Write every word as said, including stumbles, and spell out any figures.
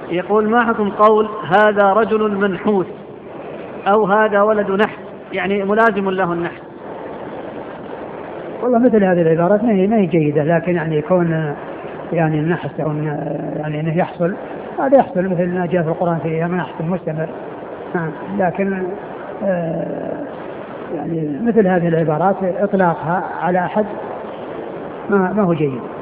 يقول ما حكم قول هذا رجل منحوس أو هذا ولد نحس، يعني ملازم له النحس؟ والله مثل هذه العبارات ما هي ما هي جيدة، لكن يعني يكون يعني النحس أو يعني أنه يحصل، هذا يحصل مثل ما جاء في القرآن في منحس المستمر، لكن آه يعني مثل هذه العبارات إطلاقها على أحد ما ما هو جيد.